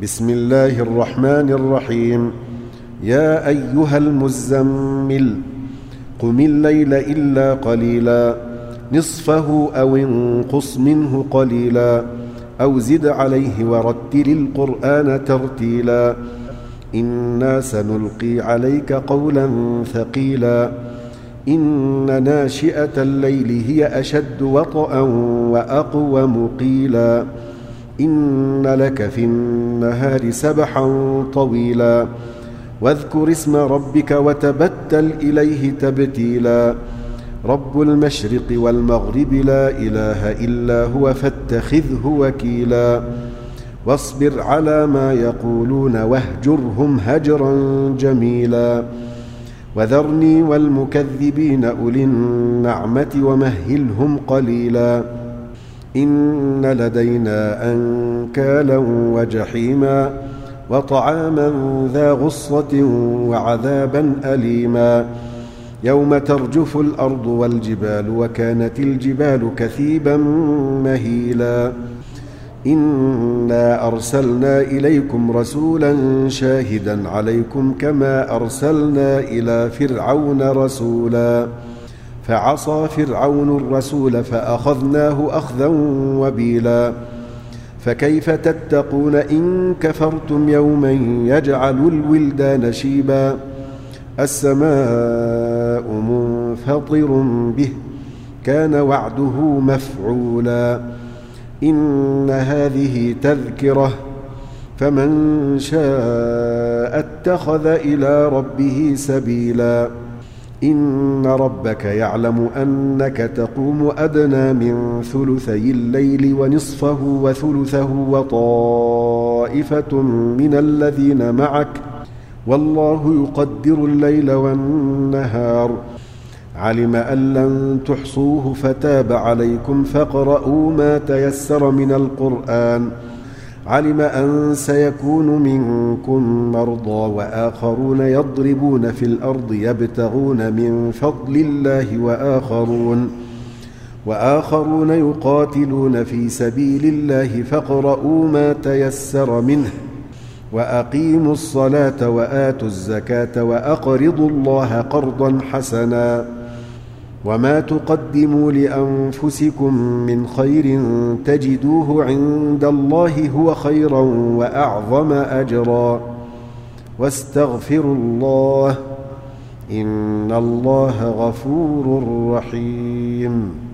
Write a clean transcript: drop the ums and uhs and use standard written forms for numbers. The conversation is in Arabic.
بسم الله الرحمن الرحيم. يا أيها المزمل قم الليل إلا قليلا نصفه أو انقص منه قليلا أو زد عليه ورتل القرآن ترتيلا إنا سنلقي عليك قولا ثقيلا إن ناشئة الليل هي أشد وطئا وأقوم قيلا إن لك في النهار سبحا طويلا واذكر اسم ربك وتبتل إليه تبتيلا رب المشرق والمغرب لا إله إلا هو فاتخذه وكيلا واصبر على ما يقولون واهجرهم هجرا جميلا وذرني والمكذبين أولي النعمة ومهلهم قليلا إن لدينا أنكالا وجحيما وطعاما ذا غصة وعذابا أليما يوم ترجف الأرض والجبال وكانت الجبال كثيبا مهيلا إنا أرسلنا إليكم رسولا شاهدا عليكم كما أرسلنا إلى فرعون رسولا فعصى فرعون الرسول فأخذناه أخذا وبيلا فكيف تتقون إن كفرتم يوما يجعل الولدان شيبا السماء منفطر به كان وعده مفعولا إن هذه تذكرة فمن شاء اتخذ إلى ربه سبيلا إن ربك يعلم أنك تقوم أدنى من ثلثي الليل ونصفه وثلثه وطائفة من الذين معك والله يقدر الليل والنهار علم أن لن تحصوه فتاب عليكم فاقرؤوا ما تيسر من القرآن علم أن سيكون منكم مرضى وآخرون يضربون في الأرض يبتغون من فضل الله وآخرون يقاتلون في سبيل الله فاقرؤوا ما تيسر منه وأقيموا الصلاة وآتوا الزكاة وأقرضوا الله قرضا حسنا وما تقدموا لأنفسكم من خير تجدوه عند الله هو خيرا وأعظم أجرا واستغفروا الله إن الله غفور رحيم.